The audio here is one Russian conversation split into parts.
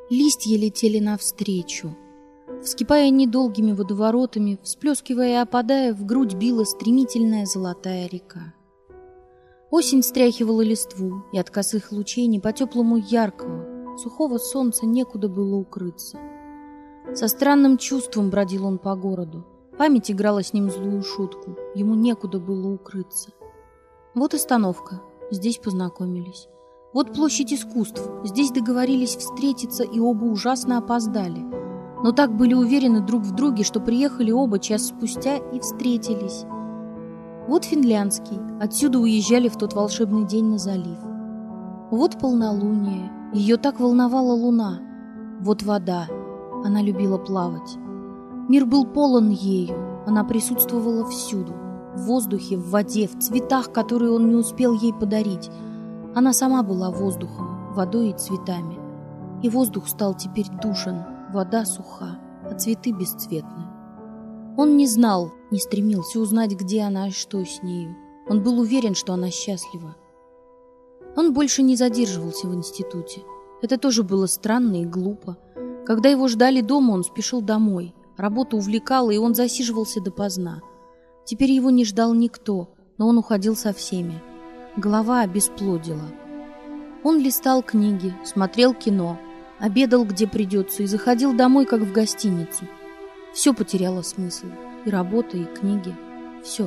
Листья летели навстречу. Вскипая недолгими водоворотами, всплескивая и опадая, в грудь била стремительная золотая река. Осень стряхивала листву, и от косых лучей не по-теплому яркого, сухого солнца некуда было укрыться. Со странным чувством бродил он по городу. Память играла с ним злую шутку, ему некуда было укрыться. Вот остановка, здесь познакомились. Вот площадь искусств, здесь договорились встретиться, и оба ужасно опоздали. Но так были уверены друг в друге, что приехали оба час спустя и встретились. Вот Финляндский, отсюда уезжали в тот волшебный день на залив. Вот полнолуние, ее так волновала луна. Вот вода, она любила плавать. Мир был полон ею, она присутствовала всюду. В воздухе, в воде, в цветах, которые он не успел ей подарить. Она сама была воздухом, водой и цветами. И воздух стал теперь душен, вода суха, а цветы бесцветны. Он не знал, не стремился узнать, где она и что с нею. Он был уверен, что она счастлива. Он больше не задерживался в институте. Это тоже было странно и глупо. Когда его ждали дома, он спешил домой. Работа увлекала, и он засиживался допоздна. Теперь его не ждал никто, но он уходил со всеми. Голова обесплодила. Он листал книги, смотрел кино, обедал где придется и заходил домой, как в гостиницу. Все потеряло смысл. И работа, и книги. Все.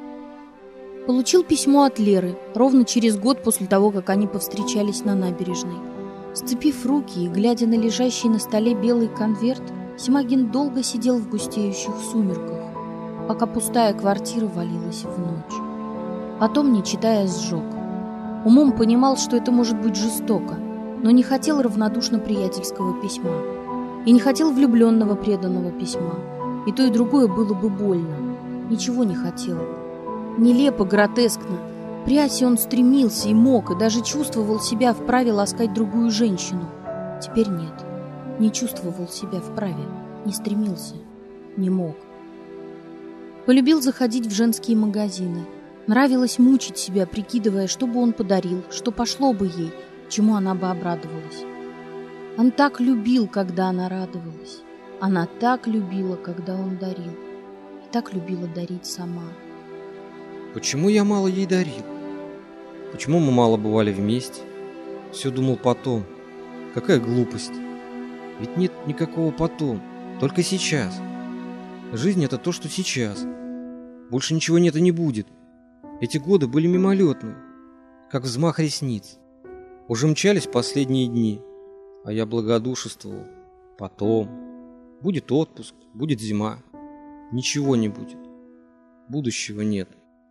Получил письмо от Леры ровно через год после того, как они повстречались на набережной. Сцепив руки и глядя на лежащий на столе белый конверт, Симагин долго сидел в густеющих сумерках, пока пустая квартира валилась в ночь. Потом, не читая, сжег. Умом понимал, что это может быть жестоко, но не хотел равнодушно приятельского письма. И не хотел влюбленного преданного письма. И то, и другое было бы больно. Ничего не хотел. Нелепо, гротескно. При Асе он стремился и мог, и даже чувствовал себя вправе ласкать другую женщину. Теперь нет. Не чувствовал себя вправе, не стремился, не мог. Полюбил заходить в женские магазины. Нравилось мучить себя, прикидывая, что бы он подарил, что пошло бы ей, чему она бы обрадовалась. Он так любил, когда она радовалась. Она так любила, когда он дарил. И так любила дарить сама. Почему я мало ей дарил? Почему мы мало бывали вместе? Все думал потом. Какая глупость. Ведь нет никакого потом, только сейчас. Жизнь — это то, что сейчас. Больше ничего нет и не будет. Эти годы были мимолетны, как взмах ресниц. Уже мчались последние дни, а я благодушествовал. Потом. Будет отпуск, будет зима. Ничего не будет. Будущего нет.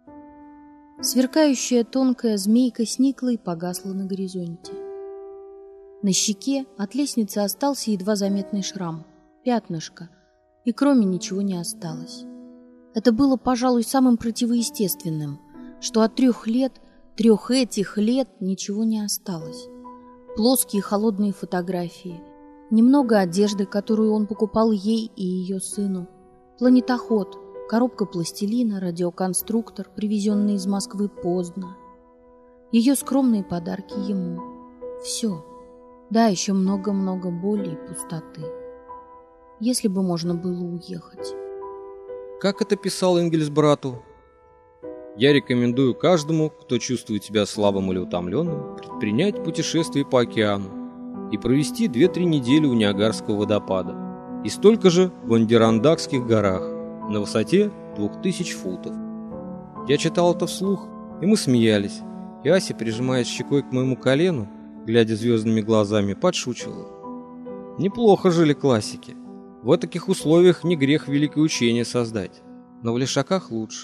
Сверкающая тонкая змейка сникла и погасла на горизонте. На щеке от лестницы остался едва заметный шрам, пятнышко, и кроме ничего не осталось. Это было, пожалуй, самым противоестественным, что от 3 лет, 3 этих лет ничего не осталось. Плоские холодные фотографии, немного одежды, которую он покупал ей и ее сыну, планетоход, коробка пластилина, радиоконструктор, привезенный из Москвы поздно, ее скромные подарки ему. Все. Да, еще много-много боли и пустоты. Если бы можно было уехать. Как это писал Энгельс брату? Я рекомендую каждому, кто чувствует себя слабым или утомленным, предпринять путешествие по океану и провести 2-3 недели у Ниагарского водопада и столько же в Андирандакских горах на высоте 2000 футов. Я читал это вслух, и мы смеялись, и Ася, прижимаясь щекой к моему колену, глядя звездными глазами, подшучивала. Неплохо жили классики. В таких условиях не грех великое учение создать, но в Лешаках лучше.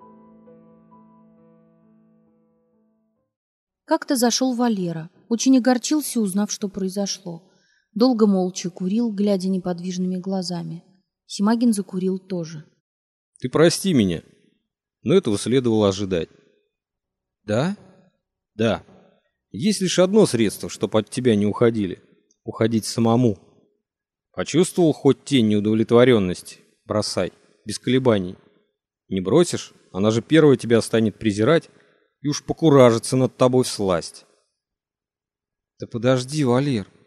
Как-то зашел Валера, очень огорчился, узнав, что произошло. Долго молча курил, глядя неподвижными глазами. Симагин закурил тоже. Ты прости меня, но этого следовало ожидать. Да? Да. Есть лишь одно средство, чтобы от тебя не уходили. Уходить самому. Почувствовал хоть тень неудовлетворенности? Бросай, без колебаний. Не бросишь, она же первая тебя станет презирать и уж покуражится над тобой всласть. Да подожди, Валер,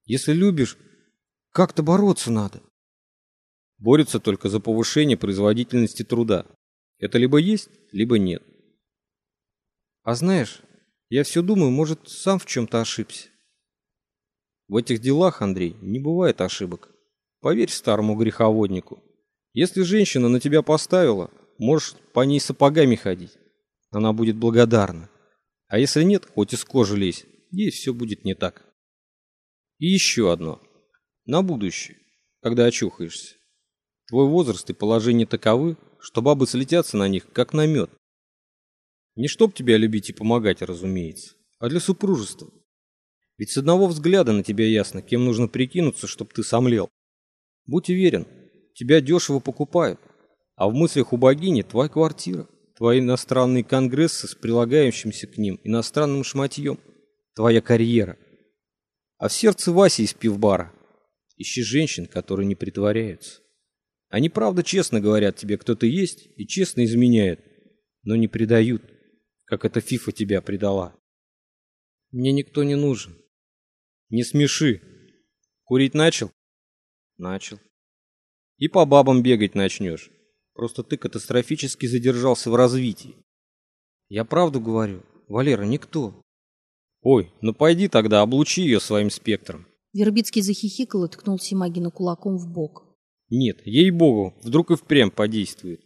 Если любишь, как-то бороться надо. Борются только за повышение производительности труда. Это либо есть, либо нет. А знаешь, я все думаю, может, сам в чем-то ошибся. В этих делах, Андрей, не бывает ошибок. Поверь старому греховоднику. Если женщина на тебя поставила, можешь по ней сапогами ходить. Она будет благодарна. А если нет, хоть из кожи лезь, ей все будет не так. И еще одно. На будущее, когда очухаешься. Твой возраст и положение таковы, что бабы слетятся на них, как на мед. Не чтоб тебя любить и помогать, разумеется, а для супружества. Ведь с одного взгляда на тебя ясно, кем нужно прикинуться, чтоб ты сомлел. Будь уверен, тебя дешево покупают, а в мыслях у богини твоя квартира, твои иностранные конгрессы с прилагающимся к ним иностранным шматьем, твоя карьера. А в сердце Васи из пивбара ищи женщин, которые не притворяются. Они правда честно говорят тебе, кто ты есть, и честно изменяют, но не предают, как эта фифа тебя предала. Мне никто не нужен. Не смеши. Курить начал? Начал. И по бабам бегать начнешь. Просто ты катастрофически задержался в развитии. Я правду говорю. Валера, никто. Ой, ну пойди тогда, облучи ее своим спектром. Вербицкий захихикал и ткнул Симагина кулаком в бок. Нет, ей-богу, вдруг и впрямь подействует.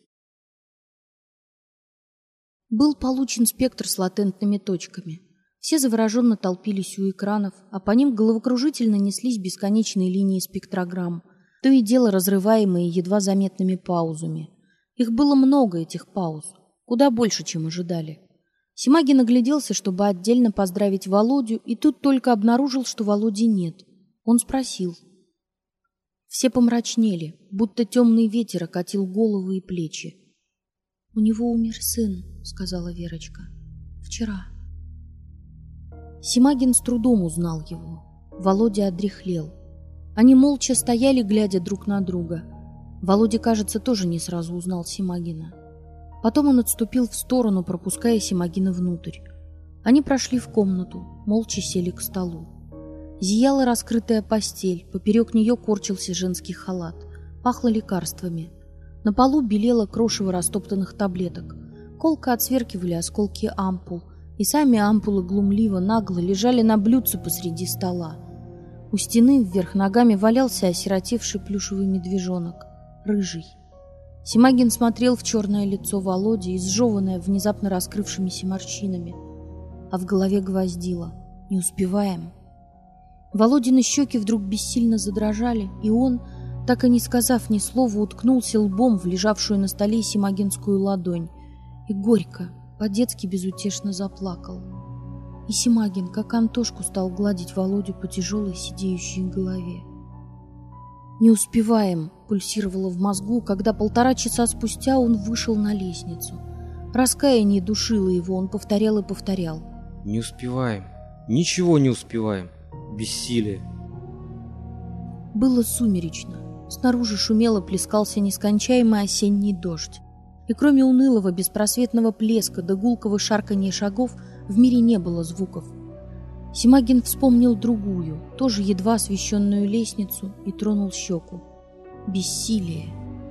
Был получен спектр с латентными точками. Все завороженно толпились у экранов, а по ним головокружительно неслись бесконечные линии спектрограмм, то и дело разрываемые едва заметными паузами. Их было много, этих пауз, куда больше, чем ожидали. Симагин огляделся, чтобы отдельно поздравить Володю, и тут только обнаружил, что Володи нет. Он спросил. Все помрачнели, будто темный ветер окатил головы и плечи. «У него умер сын», — сказала Верочка. «Вчера». Симагин с трудом узнал его. Володя одряхлел. Они молча стояли, глядя друг на друга. Володя, кажется, тоже не сразу узнал Симагина. Потом он отступил в сторону, пропуская Симагина внутрь. Они прошли в комнату, молча сели к столу. Зияла раскрытая постель, поперек нее корчился женский халат. Пахло лекарствами. На полу белело крошево растоптанных таблеток. Колко отсверкивали осколки ампул, и сами ампулы глумливо, нагло лежали на блюдце посреди стола. У стены вверх ногами валялся осиротевший плюшевый медвежонок, рыжий. Симагин смотрел в черное лицо Володи, изжеванное внезапно раскрывшимися морщинами, а в голове гвоздило. «Не успеваем». Володины щеки вдруг бессильно задрожали, и он, так и не сказав ни слова, уткнулся лбом в лежавшую на столе симагинскую ладонь и горько, по-детски безутешно заплакал. И Симагин, как Антошку, стал гладить Володю по тяжелой сидеющей голове. «Не успеваем», — пульсировало в мозгу, когда 1,5 часа спустя он вышел на лестницу. Раскаяние душило его, он повторял и повторял. «Не успеваем, ничего не успеваем, бессилие». Было сумеречно. Снаружи шумело плескался нескончаемый осенний дождь. И кроме унылого беспросветного плеска да гулкого шарканья шагов в мире не было звуков. Симагин вспомнил другую, тоже едва освещенную лестницу, и тронул щеку. Бессилие.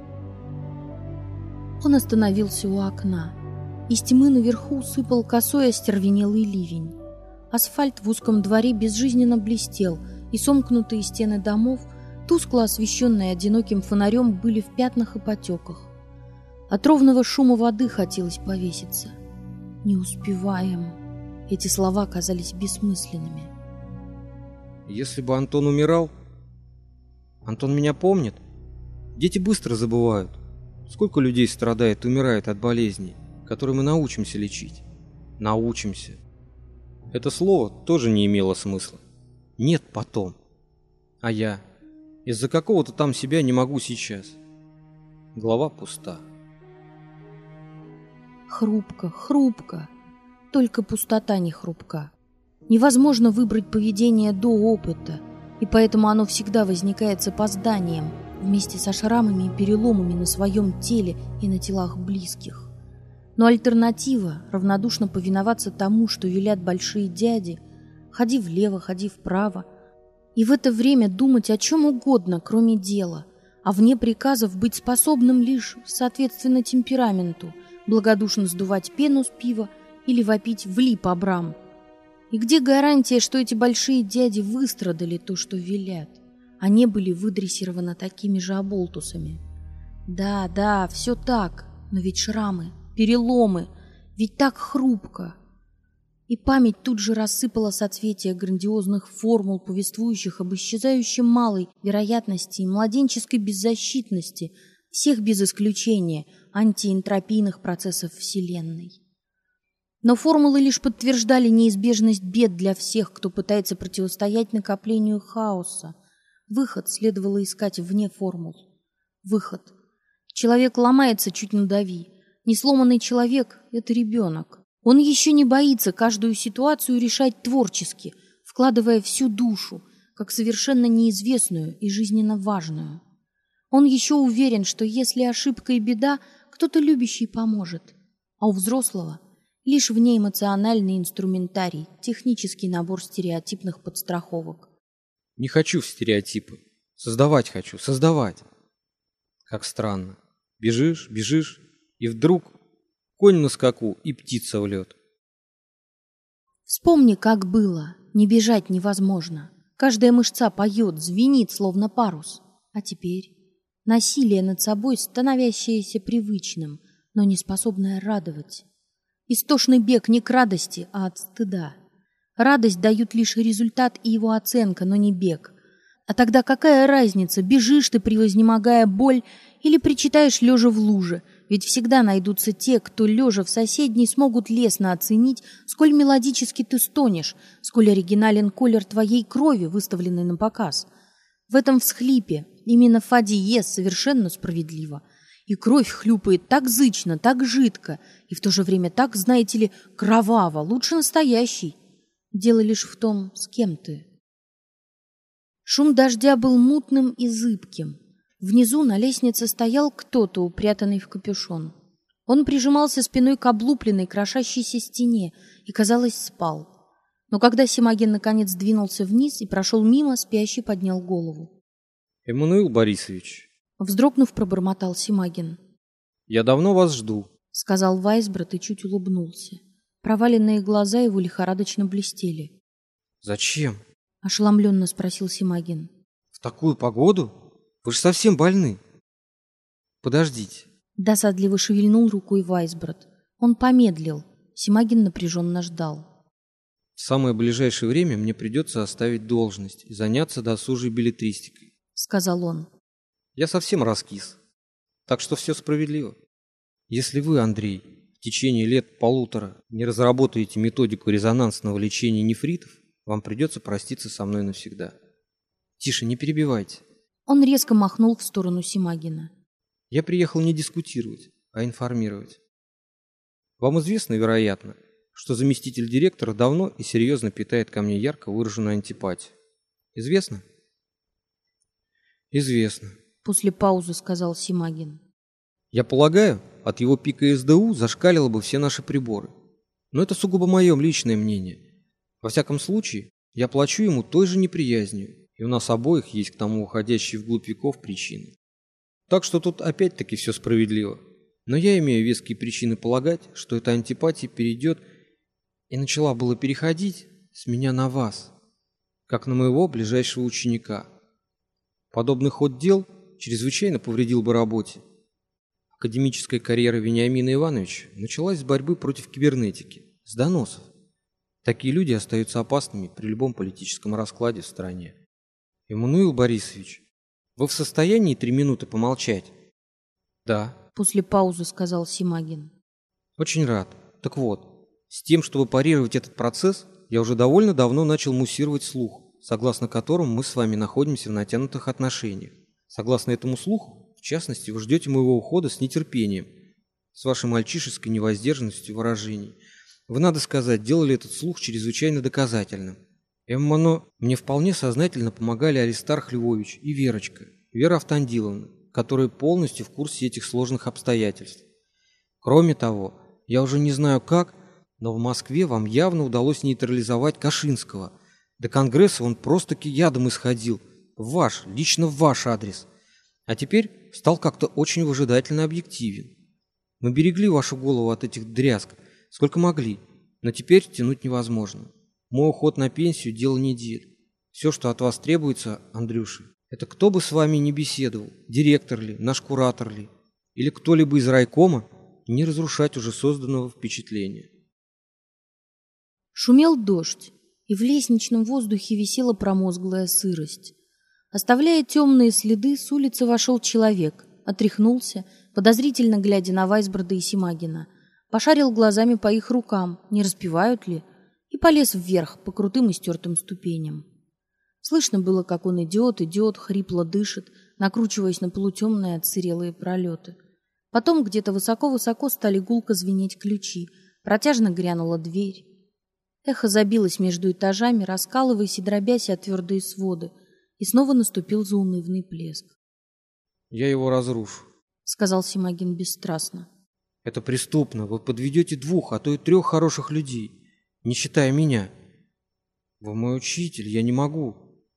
Он остановился у окна. Из тьмы наверху сыпал косой остервенелый ливень. Асфальт в узком дворе безжизненно блестел, и сомкнутые стены домов, тускло освещенные одиноким фонарем, были в пятнах и потеках. От ровного шума воды хотелось повеситься. «Не успеваем». Эти слова казались бессмысленными. Если бы Антон умирал... Антон меня помнит? Дети быстро забывают. Сколько людей страдает, умирает от болезней, которые мы научимся лечить. Научимся. Это слово тоже не имело смысла. Нет потом. А я из-за какого-то там себя не могу сейчас. Голова пуста. Хрупко, хрупко. Только пустота не хрупка. Невозможно выбрать поведение до опыта, и поэтому оно всегда возникает с опозданием, вместе со шрамами и переломами на своем теле и на телах близких. Но альтернатива — равнодушно повиноваться тому, что велят большие дяди, ходи влево, ходи вправо, И в это время думать о чем угодно, кроме дела, а вне приказов быть способным лишь соответственно темпераменту, благодушно сдувать пену с пива или вопить «Влип, Абрам!». И где гарантия, что эти большие дяди выстрадали то, что велят, а не были выдрессированы такими же оболтусами? Да, все так, но ведь шрамы, переломы, ведь так хрупко. И память тут же рассыпала соцветия грандиозных формул, повествующих об исчезающей малой вероятности и младенческой беззащитности всех без исключения антиэнтропийных процессов Вселенной. Но формулы лишь подтверждали неизбежность бед для всех, кто пытается противостоять накоплению хаоса. Выход следовало искать вне формул. Выход. Человек ломается, чуть надави. Несломанный человек — это ребенок. Он еще не боится каждую ситуацию решать творчески, вкладывая всю душу, как совершенно неизвестную и жизненно важную. Он еще уверен, что если ошибка и беда, кто-то любящий поможет. А у взрослого лишь внеэмоциональный инструментарий, технический набор стереотипных подстраховок. Не хочу в стереотипы. Создавать хочу, создавать. Как странно. Бежишь, и вдруг конь на скаку и птица в лед. Вспомни, как было. Не бежать невозможно. Каждая мышца поет, звенит, словно парус. А теперь насилие над собой, становящееся привычным, но не способное радовать. Истошный бег не к радости, а от стыда. Радость дают лишь результат и его оценка, но не бег. А тогда какая разница, бежишь ты, превознемогая боль, или причитаешь лежа в луже? Ведь всегда найдутся те, кто, лежа в соседней, смогут лестно оценить, сколь мелодически ты стонешь, сколь оригинален колер твоей крови, выставленный на показ. В этом всхлипе именно фа диез совершенно справедливо. И кровь хлюпает так зычно, так жидко, и в то же время так, знаете ли, кроваво, лучше настоящий. Дело лишь в том, с кем ты. Шум дождя был мутным и зыбким. Внизу на лестнице стоял кто-то, упрятанный в капюшон. Он прижимался спиной к облупленной, крошащейся стене и, казалось, спал. Но когда Симаген наконец двинулся вниз и прошел мимо, спящий поднял голову. Эммануил Борисович. Вздрогнув, пробормотал Симаген. Я давно вас жду, сказал Вайсброд и чуть улыбнулся. Проваленные глаза его лихорадочно блестели. Зачем? Ошеломленно спросил Симаген. В такую погоду? Вы же совсем больны. Подождите. Досадливо шевельнул рукой Вайсброд. Он помедлил. Симаген напряженно ждал. В самое ближайшее время мне придется оставить должность и заняться досужей беллетристикой, сказал он. Я совсем раскис. Так что все справедливо. Если вы, Андрей, в течение лет полутора не разработаете методику резонансного лечения нефритов, вам придется проститься со мной навсегда. Тише, не перебивайте. Он резко махнул в сторону Симагина. Я приехал не дискутировать, а информировать. Вам известно, вероятно, что заместитель директора давно и серьезно питает ко мне ярко выраженную антипатию. Известно? Известно. После паузы сказал Симагин. Я полагаю, от его пика СДУ зашкалило бы все наши приборы. Но это сугубо мое личное мнение. Во всяком случае, я плачу ему той же неприязнью, и у нас обоих есть к тому уходящие вглубь веков причины. Так что тут опять-таки все справедливо. Но я имею веские причины полагать, что эта антипатия перейдет и начала было переходить с меня на вас, как на моего ближайшего ученика. Подобный ход дел чрезвычайно повредил бы работе. Академическая карьера Вениамина Ивановича началась с борьбы против кибернетики, с доносов. Такие люди остаются опасными при любом политическом раскладе в стране. Эммануил Борисович, вы в состоянии 3 минуты помолчать? Да. После паузы сказал Симагин. Очень рад. Так вот, с тем, чтобы парировать этот процесс, я уже довольно давно начал муссировать слух, согласно которому мы с вами находимся в натянутых отношениях. Согласно этому слуху, в частности, вы ждете моего ухода с нетерпением, с вашей мальчишеской невоздержанностью выражений. Вы, надо сказать, делали этот слух чрезвычайно доказательным. Эммано, мне вполне сознательно помогали Аристарх Львович и Верочка, Вера Автандиловна, которые полностью в курсе этих сложных обстоятельств. Кроме того, я уже не знаю как, но в Москве вам явно удалось нейтрализовать Кашинского, До Конгресса он просто-таки ядом исходил. Лично в ваш адрес. А теперь стал как-то очень выжидательно объективен. Мы берегли вашу голову от этих дрязг, сколько могли, но теперь тянуть невозможно. Мой уход на пенсию – дело недель. Все, что от вас требуется, Андрюша, это кто бы с вами ни беседовал, директор ли, наш куратор ли, или кто-либо из райкома, не разрушать уже созданного впечатления. Шумел дождь, и в лестничном воздухе висела промозглая сырость. Оставляя темные следы, с улицы вошел человек, отряхнулся, подозрительно глядя на Вайсборда и Симагина, пошарил глазами по их рукам, не распевают ли, и полез вверх по крутым и стертым ступеням. Слышно было, как он идет, хрипло дышит, накручиваясь на полутемные отсырелые пролеты. Потом где-то высоко-высоко стали гулко звенеть ключи, протяжно грянула дверь. Эхо забилось между этажами, раскалываясь и дробясь о твердые своды, и снова наступил заунывный плеск. «Я его разрушу», — сказал Симагин бесстрастно. «Это преступно. Вы подведете 2, а то и 3 хороших людей, не считая меня. Вы мой учитель, я не могу».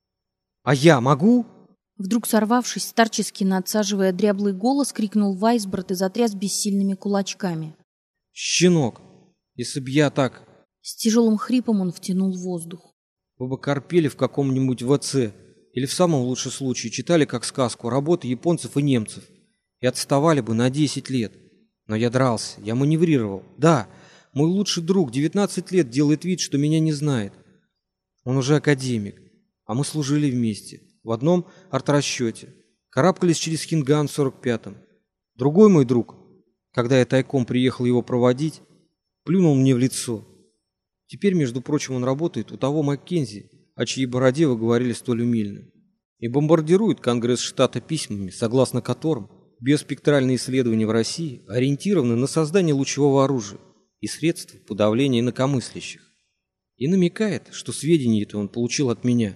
«А я могу?» Вдруг сорвавшись, старчески надсаживая дряблый голос, крикнул Вайсборд и затряс бессильными кулачками. «Щенок, если б я так...» С тяжелым хрипом он втянул воздух. «Вы бы корпели в каком-нибудь ВЦ, или в самом лучшем случае читали как сказку работы японцев и немцев, и отставали бы на 10 лет. Но я дрался, я маневрировал. Да, мой лучший друг 19 лет делает вид, что меня не знает. Он уже академик, а мы служили вместе, в одном артрасчете, карабкались через Хинган в 45-м. Другой мой друг, когда я тайком приехал его проводить, плюнул мне в лицо. Теперь, между прочим, он работает у того Маккензи, о чьей бороде вы говорили столь умильно, и бомбардирует Конгресс штата письмами, согласно которым биоспектральные исследования в России ориентированы на создание лучевого оружия и средств подавления инакомыслящих. И намекает, что сведения это он получил от меня.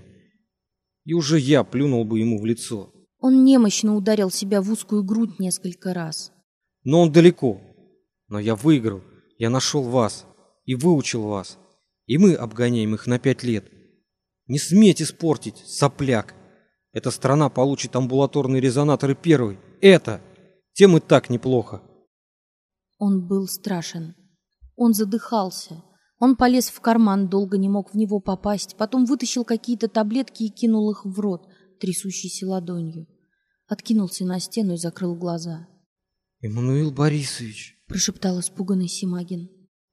И уже я плюнул бы ему в лицо. Он немощно ударил себя в узкую грудь несколько раз. Но он далеко. Но я выиграл. Я нашел вас и выучил вас. И мы обгоняем их на 5 лет. Не сметь испортить, сопляк. Эта страна получит амбулаторные резонаторы первой. Это! Тем и так неплохо. Он был страшен. Он задыхался. Он полез в карман, долго не мог в него попасть, потом вытащил какие-то таблетки и кинул их в рот, трясущейся ладонью. Откинулся на стену и закрыл глаза. «Эммануил Борисович», — прошептал испуганный Симагин.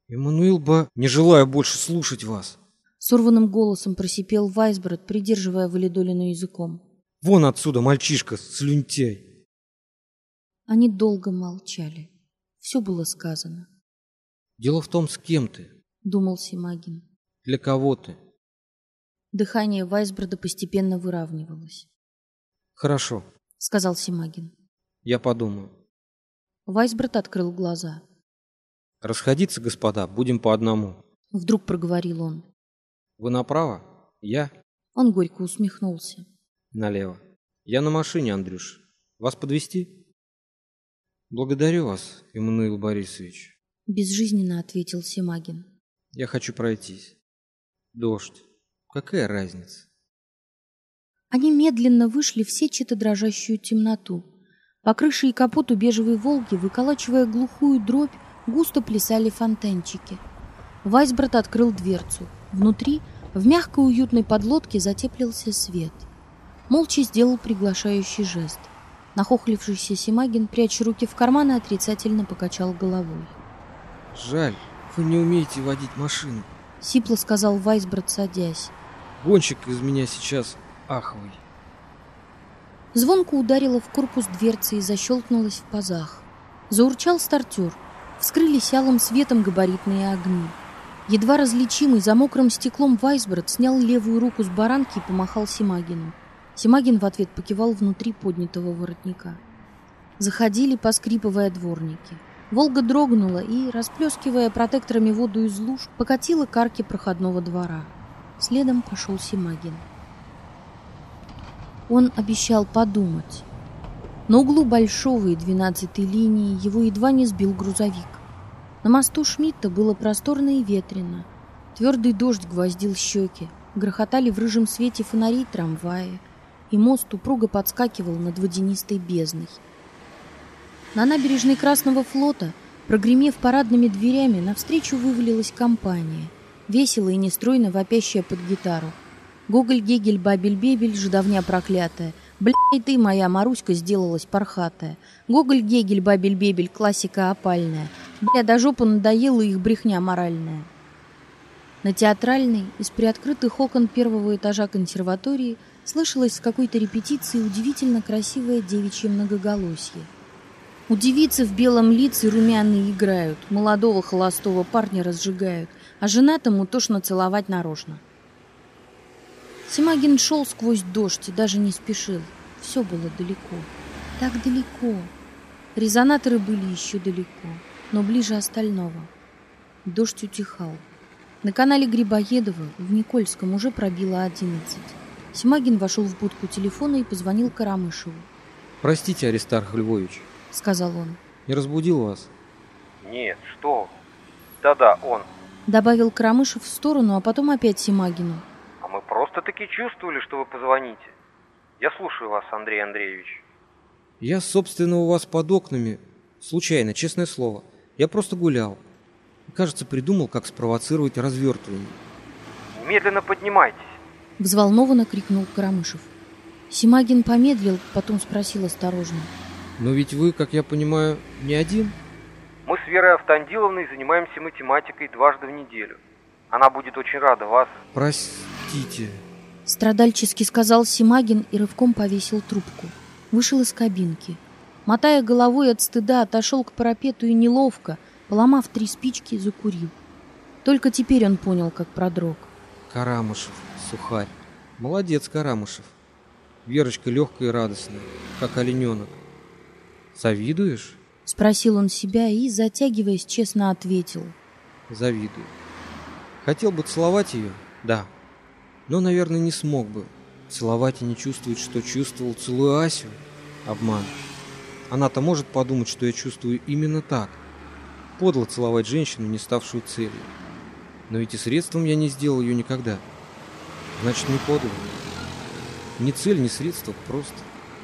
Не желаю больше слушать вас». Сорванным голосом просипел Вайсборд, придерживая Валидолину языком. «Вон отсюда, мальчишка, слюнтяй!» Они долго молчали. Все было сказано. «Дело в том, с кем ты», — думал Симагин. «Для кого ты?» Дыхание Вайсборда постепенно выравнивалось. «Хорошо», — сказал Симагин. «Я подумаю». Вайсборд открыл глаза. «Расходиться, господа, будем по одному», — вдруг проговорил он. «Вы направо, я...» Он горько усмехнулся. «Налево. Я на машине, Андрюш. Вас подвезти?» «Благодарю вас, Эммануил Борисович», — безжизненно ответил Симагин. «Я хочу пройтись. Дождь. Какая разница?» Они медленно вышли в сетчато дрожащую темноту. По крыше и капоту бежевой «Волги», выколачивая глухую дробь, густо плясали фонтанчики. Вайсборд открыл дверцу. Внутри, в мягкой уютной подлодке, затеплился свет. Молча сделал приглашающий жест. Нахохлившийся Симагин, пряча руки в карманы, отрицательно покачал головой. «Жаль, вы не умеете водить машину», — сипло сказал Вайсборд, садясь. «Гонщик из меня сейчас аховый». Звонко ударила в корпус дверцы и защелкнулась в пазах. Заурчал стартер. Вскрылись алым светом габаритные огни. Едва различимый за мокрым стеклом Вайсборд снял левую руку с баранки и помахал Симагину. Симагин в ответ покивал внутри поднятого воротника. Заходили, поскрипывая, дворники. «Волга» дрогнула и, расплескивая протекторами воду из луж, покатила к арке проходного двора. Следом пошел Симагин. Он обещал подумать. На углу Большого и 12-й линии его едва не сбил грузовик. На мосту Шмидта было просторно и ветрено. Твердый дождь гвоздил щеки. Грохотали в рыжем свете фонарей трамвая, и мост упруго подскакивал над водянистой бездной. На набережной Красного флота, прогремев парадными дверями, навстречу вывалилась компания, весело и нестройно вопящая под гитару. Гоголь, Гегель, Бабель-Бебель, жидовня проклятая. Блядь, ты, моя Маруська, сделалась пархатая. Гоголь, Гегель, Бабель-Бебель, классика опальная. Бля, до жопы надоела их брехня моральная. На Театральной, из приоткрытых окон первого этажа консерватории, слышалось с какой-то репетиции удивительно красивое девичье многоголосье. У девицы в белом лице румяные играют, молодого холостого парня разжигают, а женатому тошно целовать нарочно. Симагин шел сквозь дождь и даже не спешил. Все было далеко. Так далеко. Резонаторы были еще далеко, но ближе остального. Дождь утихал. На канале Грибоедова в Никольском уже пробило 11. Симагин вошел в будку телефона и позвонил Карамышеву. «Простите, Аристарх Львович», — сказал он. «Не разбудил вас?» «Нет, что? Да-да, он», — добавил Карамышев в сторону, а потом опять Симагину. «А мы просто-таки чувствовали, что вы позвоните. Я слушаю вас, Андрей Андреевич». «Я, собственно, у вас под окнами. Случайно, честное слово. Я просто гулял. И, кажется, придумал, как спровоцировать развертывание». «Немедленно поднимайтесь», — взволнованно крикнул Карамышев. Симагин помедлил, потом спросил осторожно. «Но ведь вы, как я понимаю, не один?» «Мы с Верой Автандиловной занимаемся математикой дважды в неделю. Она будет очень рада вас». «Простите», — страдальчески сказал Симагин и рывком повесил трубку. Вышел из кабинки. Мотая головой от стыда, отошел к парапету и неловко, поломав 3 спички, закурил. Только теперь он понял, как продрог. «Карамышев, сухарь. Молодец, Карамышев. Верочка легкая и радостная, как олененок. Завидуешь?» — спросил он себя и, затягиваясь, честно ответил. «Завидую. Хотел бы целовать ее? Да. Но, наверное, не смог бы. Целовать и не чувствовать, что чувствовал, целуя Асю? Обман. Она-то может подумать, что я чувствую именно так. Подло целовать женщину, не ставшую целью. Но ведь и средством я не сделал ее никогда. Значит, не подло. Ни цель, ни средство, просто.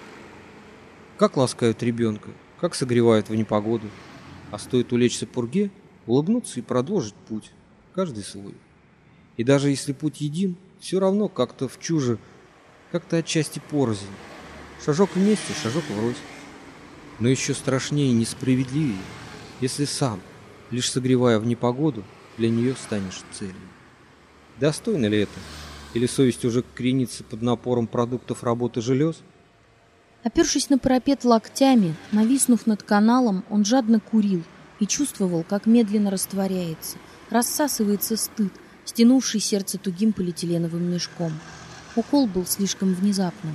Как ласкают ребенка, как согревают в непогоду. А стоит улечься пурге, улыбнуться и продолжить путь. Каждый свой. И даже если путь един, все равно как-то в чуже, как-то отчасти порознь. Шажок вместе, шажок врозь. Но еще страшнее и несправедливее, если сам, лишь согревая в непогоду, для нее станешь целью. Достойно ли это? Или совесть уже кренится под напором продуктов работы желез? Опершись на парапет локтями, нависнув над каналом, он жадно курил и чувствовал, как медленно растворяется, рассасывается стыд, стянувший сердце тугим полиэтиленовым мешком. Укол был слишком внезапным.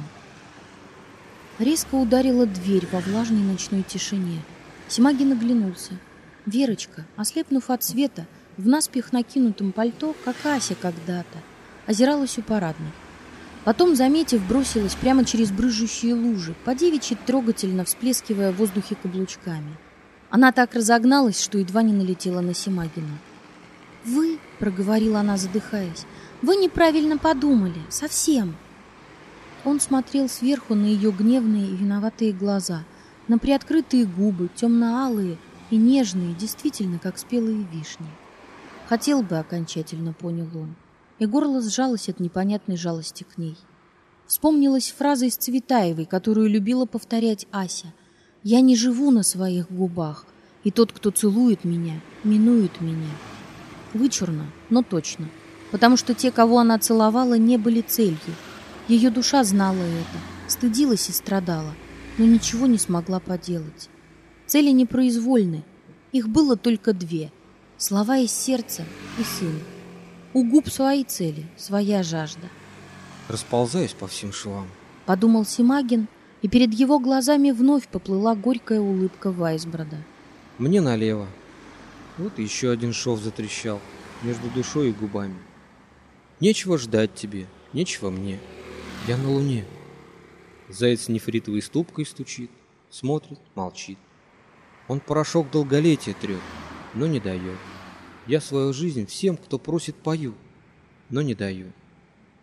Резко ударила дверь во влажной ночной тишине. Симагин оглянулся. Верочка, ослепнув от света, в наспех накинутом пальто, как Ася когда-то, озиралась у парадной. Потом, заметив, бросилась прямо через брызжущие лужи, по-девичьи трогательно всплескивая в воздухе каблучками. Она так разогналась, что едва не налетела на Симагина. «Вы, — проговорила она, задыхаясь, — вы неправильно подумали, совсем!» Он смотрел сверху на ее гневные и виноватые глаза, на приоткрытые губы, темно-алые и нежные, действительно, как спелые вишни. Хотел бы, окончательно понял он, и горло сжалось от непонятной жалости к ней. Вспомнилась фраза из Цветаевой, которую любила повторять Ася: «Я не живу на своих губах, и тот, кто целует меня, минует меня». Вычурно, но точно, потому что те, кого она целовала, не были целью. Ее душа знала это, стыдилась и страдала, но ничего не смогла поделать. Цели непроизвольны, их было только 2: слова из сердца и сын. У губ свои цели, своя жажда. «Расползаюсь по всем швам», — подумал Симагин, и перед его глазами вновь поплыла горькая улыбка Вайсброда. «Мне налево». Вот еще один шов затрещал между душой и губами. «Нечего ждать тебе, нечего мне. Я на луне». Заяц нефритовой ступкой стучит, смотрит, молчит. Он порошок долголетия трет, но не дает. Я свою жизнь всем, кто просит, пою, но не даю.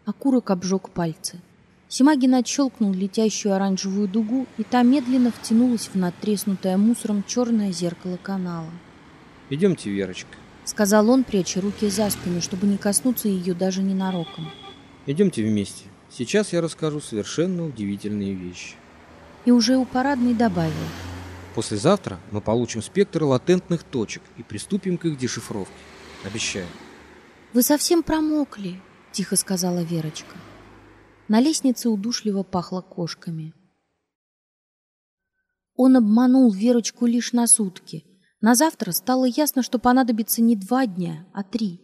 Окурок обжег пальцы. Симагин отщелкнул летящую оранжевую дугу, и та медленно втянулась в надтреснутое мусором черное зеркало канала. «Идемте, Верочка», — сказал он, пряча руки за спину, чтобы не коснуться ее даже ненароком. «Идемте вместе. Сейчас я расскажу совершенно удивительные вещи». И уже у парадной добавил: «Послезавтра мы получим спектр латентных точек и приступим к их дешифровке. Обещаю». «Вы совсем промокли», — тихо сказала Верочка. На лестнице удушливо пахло кошками. Он обманул Верочку лишь на сутки. На завтра стало ясно, что понадобится не 2 дня, а 3.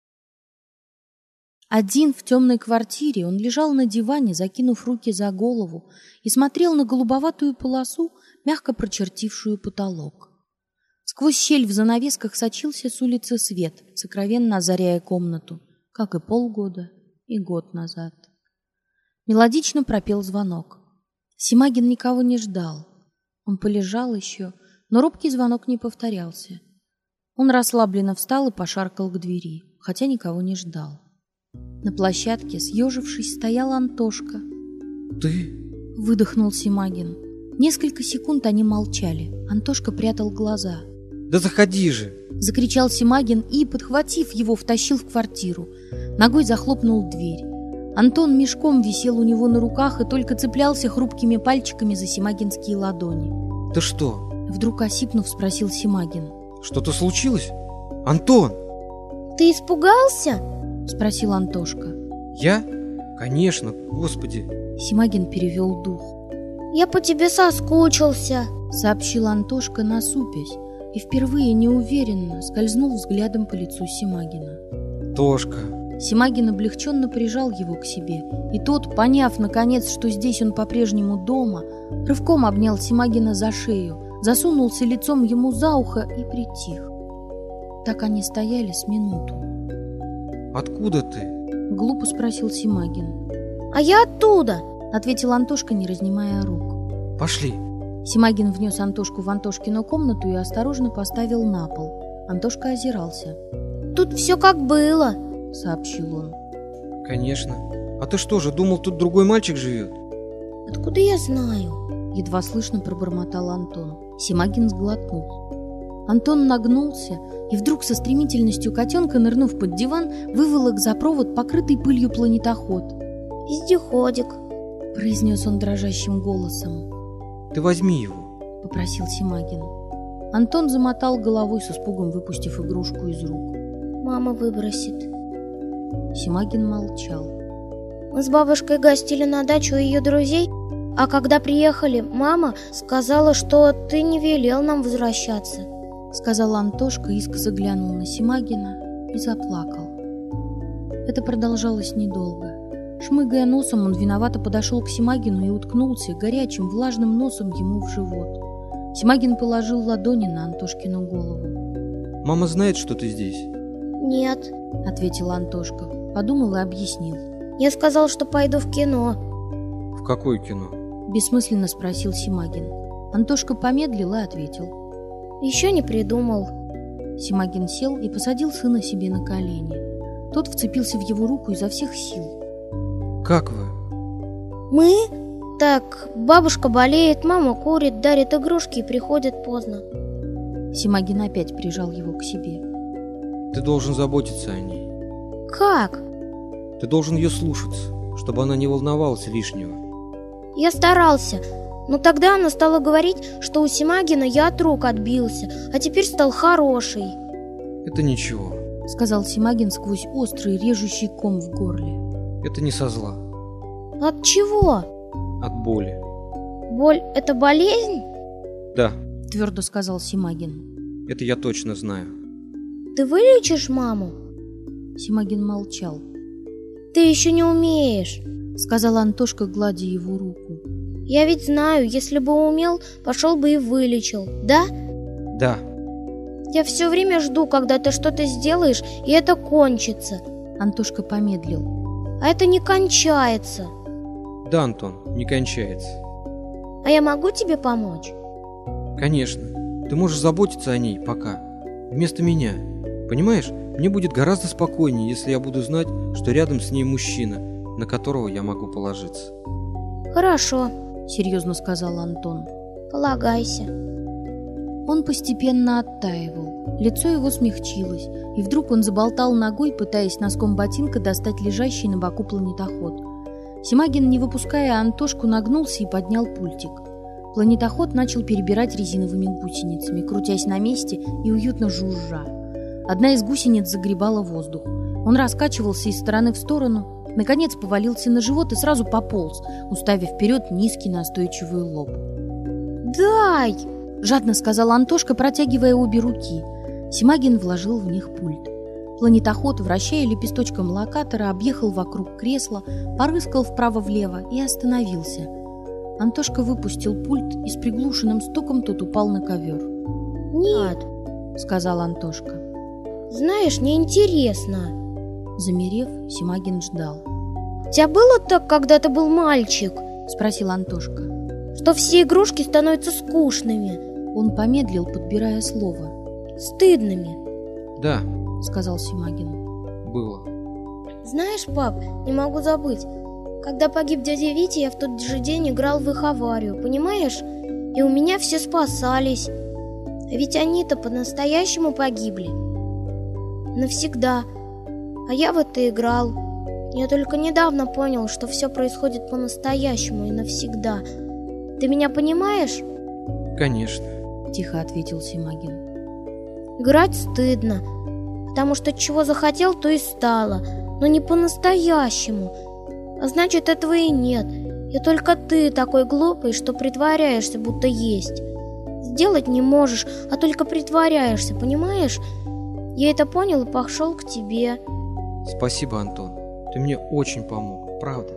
Один в темной квартире он лежал на диване, закинув руки за голову, и смотрел на голубоватую полосу, мягко прочертившую потолок. Сквозь щель в занавесках сочился с улицы свет, сокровенно озаряя комнату, как и полгода и год назад. Мелодично пропел звонок. Симагин никого не ждал. Он полежал еще, но робкий звонок не повторялся. Он расслабленно встал и пошаркал к двери, хотя никого не ждал. На площадке, съежившись, стоял Антошка. «Ты?» — выдохнул Симагин. Несколько секунд они молчали. Антошка прятал глаза. «Да заходи же!» — закричал Симагин и, подхватив его, втащил в квартиру. Ногой захлопнул дверь. Антон мешком висел у него на руках и только цеплялся хрупкими пальчиками за симагинские ладони. «Ты что?» — вдруг осипнув, спросил Симагин. «Что-то случилось? Антон!» «Ты испугался?» — спросил Антошка. «Я? Конечно, Господи!» Симагин перевел дух. «Я по тебе соскучился», — сообщил Антошка, насупясь, и впервые неуверенно скользнул взглядом по лицу Симагина. «Тошка!» Симагин облегченно прижал его к себе, и тот, поняв, наконец, что здесь он по-прежнему дома, рывком обнял Симагина за шею, засунулся лицом ему за ухо и притих. Так они стояли с минуту. «Откуда ты?» — глупо спросил Симагин. «А я оттуда», — ответил Антошка, не разнимая рук. «Пошли!» Симагин внес Антошку в Антошкину комнату и осторожно поставил на пол. Антошка озирался. «Тут все как было», — сообщил он. «Конечно. А ты что же, думал, тут другой мальчик живет?» «Откуда я знаю?» — едва слышно пробормотал Антон. Симагин сглотнул. Антон нагнулся и вдруг со стремительностью котенка, нырнув под диван, выволок за провод покрытый пылью планетоход. «Вездеходик», — произнес он дрожащим голосом. «Ты возьми его», — попросил Симагин. Антон замотал головой, с испугом выпустив игрушку из рук. «Мама выбросит». Симагин молчал. «Мы с бабушкой гостили на дачу у ее друзей, а когда приехали, мама сказала, что ты не велел нам возвращаться», — сказал Антошка, искоса глянул на Симагина и заплакал. Это продолжалось недолго. Шмыгая носом, он виновато подошел к Симагину и уткнулся горячим, влажным носом ему в живот. Симагин положил ладони на Антошкину голову. «Мама знает, что ты здесь?» «Нет», — ответил Антошка. Подумал и объяснил. «Я сказал, что пойду в кино». «В какое кино?» — бессмысленно спросил Симагин. Антошка помедлил и ответил. «Еще не придумал». Симагин сел и посадил сына себе на колени. Тот вцепился в его руку изо всех сил. «Как вы?» «Мы? Так, бабушка болеет, мама курит, дарит игрушки и приходит поздно». Симагин опять прижал его к себе. «Ты должен заботиться о ней. «Как?» Ты должен ее слушаться, чтобы она не волновалась лишнего». «Я старался, но тогда она стала говорить, что у Симагина я от рук отбился, а теперь стал хороший». «Это ничего», — сказал Симагин сквозь острый режущий ком в горле. «Это не со зла. «От чего?» От боли». «Боль — это болезнь?» «Да, — твердо сказал Симагин. это я точно знаю». «Ты вылечишь маму?» Симагин молчал. «Ты еще не умеешь», — сказал Антошка, гладя его руку. «Я ведь знаю, если бы умел, пошел бы и вылечил, да?» «Да». «Я все время жду, когда ты что-то сделаешь, и это кончится». Антошка помедлил. «А это не кончается». «Да, Антон, не кончается». «А я могу тебе помочь?» «Конечно. Ты можешь заботиться о ней пока. Вместо меня. Понимаешь, мне будет гораздо спокойнее, если я буду знать, что рядом с ней мужчина, на которого я могу положиться. Хорошо, серьезно сказал Антон. полагайся. Он постепенно оттаивал, лицо его смягчилось, и вдруг он заболтал ногой, пытаясь носком ботинка достать лежащий на боку планетоход. Симагин, не выпуская Антошку, нагнулся и поднял пультик. Планетоход начал перебирать резиновыми гусеницами, крутясь на месте и уютно жужжа. Одна из гусениц загребала воздух. Он раскачивался из стороны в сторону, наконец повалился на живот и сразу пополз, уставив вперед низкий настойчивый лоб. «Дай!» — жадно сказал Антошка, протягивая обе руки. Симагин вложил в них пульт. Планетоход, вращая лепесточком локатора, объехал вокруг кресла, порыскал вправо-влево и остановился. Антошка выпустил пульт, и с приглушенным стуком тот упал на ковер. «Нет», — сказал Антошка. «знаешь, неинтересно». Замерев, Симагин ждал. «У тебя было так, когда ты был мальчик?» — спросил Антошка. «Что все игрушки становятся скучными, Он помедлил, подбирая слово. стыдными?» Да, — сказал Симагин. было. «Знаешь, пап, не могу забыть. Когда погиб дядя Витя, я в тот же день играл в их аварию, понимаешь? И у меня все спасались. Ведь они-то по-настоящему погибли. Навсегда. А я в это играл. Я только недавно понял, что все происходит по-настоящему и навсегда. Ты меня понимаешь?» Конечно. — тихо ответил Симагин. «Играть стыдно, потому что чего захотел, то и стало, но не по-настоящему. А значит, этого и нет. И только ты такой глупый, что притворяешься, будто есть. Сделать не можешь, а только притворяешься, понимаешь? Я это понял и пошел к тебе». Спасибо, Антон. Ты мне очень помог, правда.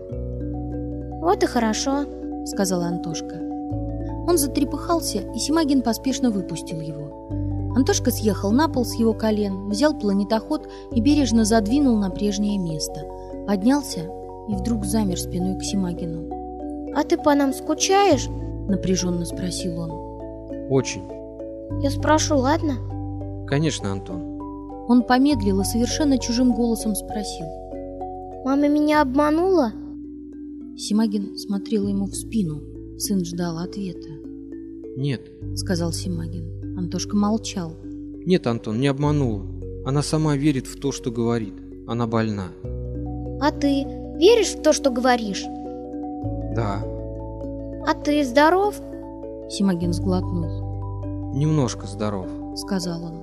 «Вот и хорошо», — сказал Антошка. Он затрепыхался, и Симагин поспешно выпустил его. Антошка съехал на пол с его колен, взял планетоход и бережно задвинул на прежнее место. Поднялся и вдруг замер спиной к Симагину. «А ты по нам скучаешь?» — напряженно спросил он. Очень. «Я спрошу, ладно?» Конечно, Антон. Он помедлил и совершенно чужим голосом спросил. «Мама меня обманула?» Симагин смотрел ему в спину. Сын ждал ответа. Нет. — сказал Симагин. Антошка молчал. Нет, Антон, не обманула. Она сама верит в то, что говорит. Она больна. «А ты веришь в то, что говоришь?» Да. «А ты здоров?» Симагин сглотнул. Немножко здоров. — сказал он.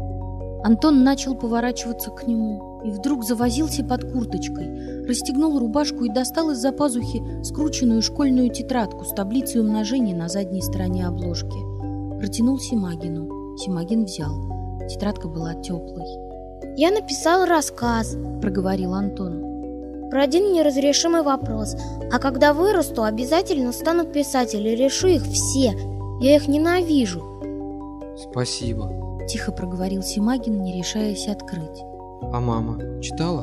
Антон начал поворачиваться к нему и вдруг завозился под курточкой, расстегнул рубашку и достал из-за пазухи скрученную школьную тетрадку с таблицей умножения на задней стороне обложки. Протянул Симагину. Симагин взял. Тетрадка была теплой. «Я написал рассказ», — проговорил Антон. «про один неразрешимый вопрос. А когда вырасту, обязательно стану писателем и решу их все. Я их ненавижу». Спасибо. — тихо проговорил Симагин, не решаясь открыть. А мама читала?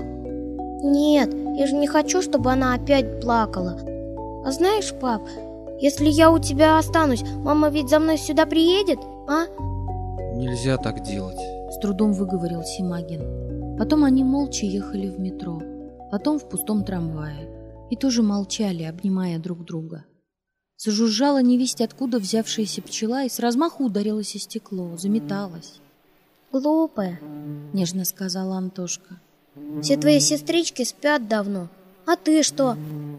«Нет, я же не хочу, чтобы она опять плакала. А знаешь, пап, если я у тебя останусь, мама ведь за мной сюда приедет, а?» Нельзя так делать. С трудом выговорил Симагин. Потом они молча ехали в метро, потом в пустом трамвае. И тоже молчали, обнимая друг друга. Зажужжала невесть откуда взявшаяся пчела и с размаху ударилась о стекло, заметалась. «Глупая», — нежно сказала Антошка. «все твои сестрички спят давно. А ты что?»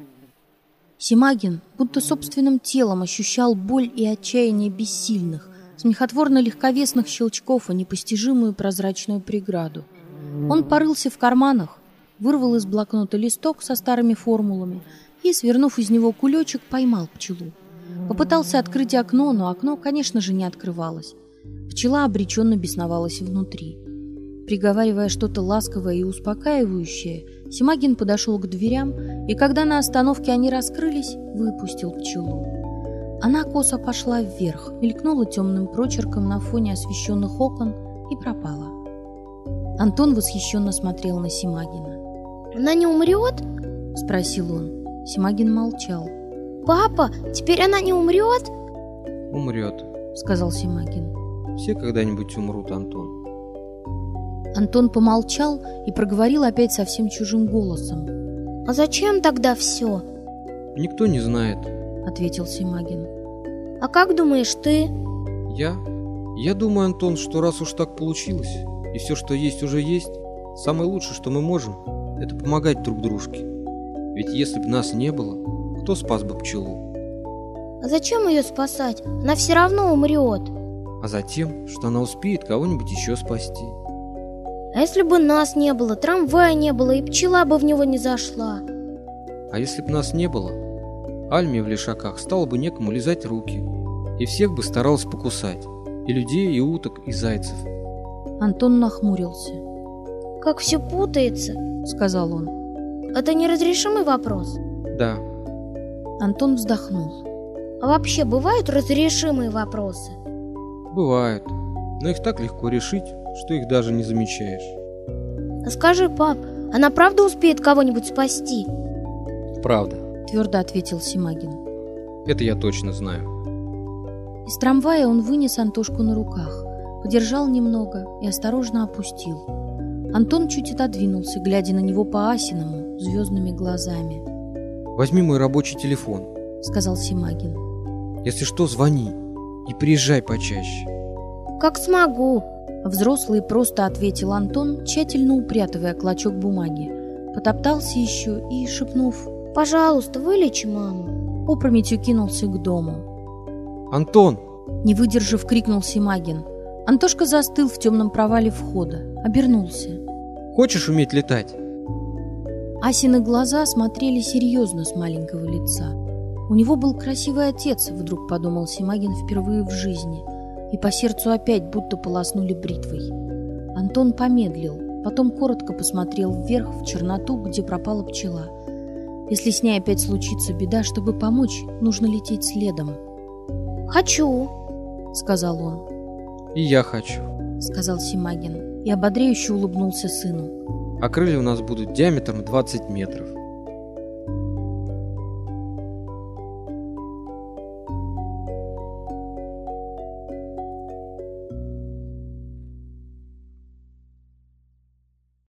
Симагин будто собственным телом ощущал боль и отчаяние бессильных, смехотворно легковесных щелчков и непостижимую прозрачную преграду. Он порылся в карманах, вырвал из блокнота листок со старыми формулами и, свернув из него кулечек, поймал пчелу. Попытался открыть окно, но окно, конечно же, не открывалось. Пчела обреченно бесновалась внутри. Приговаривая что-то ласковое и успокаивающее, Симагин подошел к дверям, и когда на остановке они раскрылись, выпустил пчелу. Она косо пошла вверх, мелькнула темным прочерком на фоне освещенных окон и пропала. Антон восхищенно смотрел на Симагина. «Она не умрет?» — спросил он. Симагин молчал. «Папа, теперь она не умрет?» Умрет, — сказал Симагин. Все когда-нибудь умрут, Антон. Антон помолчал и проговорил опять совсем чужим голосом. А зачем тогда все? Никто не знает. ответил Симагин. А как думаешь ты? Я думаю, Антон, что раз уж так получилось, и все, что есть, уже есть, самое лучшее, что мы можем, это помогать друг дружке. Ведь если бы нас не было, кто спас бы пчелу? А зачем ее спасать? Она все равно умрет. А затем, что она успеет кого-нибудь еще спасти. А если бы нас не было, трамвая не было, и пчела бы в него не зашла? А если бы нас не было, Альме в лишаках стало бы некому лизать руки, и всех бы старалась покусать, и людей, и уток, и зайцев. Антон нахмурился. Как все путается, Сказал он. это неразрешимый вопрос. Да, Антон вздохнул. А вообще бывают разрешимые вопросы? бывают, но их так легко решить, что их даже не замечаешь. А скажи, пап, она правда успеет кого-нибудь спасти? Правда, Твердо ответил Симагин. это я точно знаю. Из трамвая он вынес Антошку на руках, подержал немного и осторожно опустил. Антон чуть отодвинулся, глядя на него по-асиному, звездными глазами. Возьми мой рабочий телефон. Сказал Симагин. Если что, звони и приезжай почаще. Как смогу. Взрослый просто ответил Антон, тщательно упрятывая клочок бумаги. Потоптался еще и, шепнув, Пожалуйста, вылечи маму. опрометью кинулся к дому. Антон! Не выдержав, крикнул Симагин. Антошка застыл в темном провале входа, обернулся. Хочешь уметь летать? Асины глаза смотрели серьезно с маленького лица. У него был красивый отец, вдруг подумал Симагин впервые в жизни, и по сердцу опять будто полоснули бритвой. Антон помедлил, потом коротко посмотрел вверх в черноту, где пропала пчела. Если с ней опять случится беда, чтобы помочь, нужно лететь следом. Хочу, Сказал он, И я хочу. сказал Симагин, и ободряюще улыбнулся сыну. А крылья у нас будут диаметром 20 метров.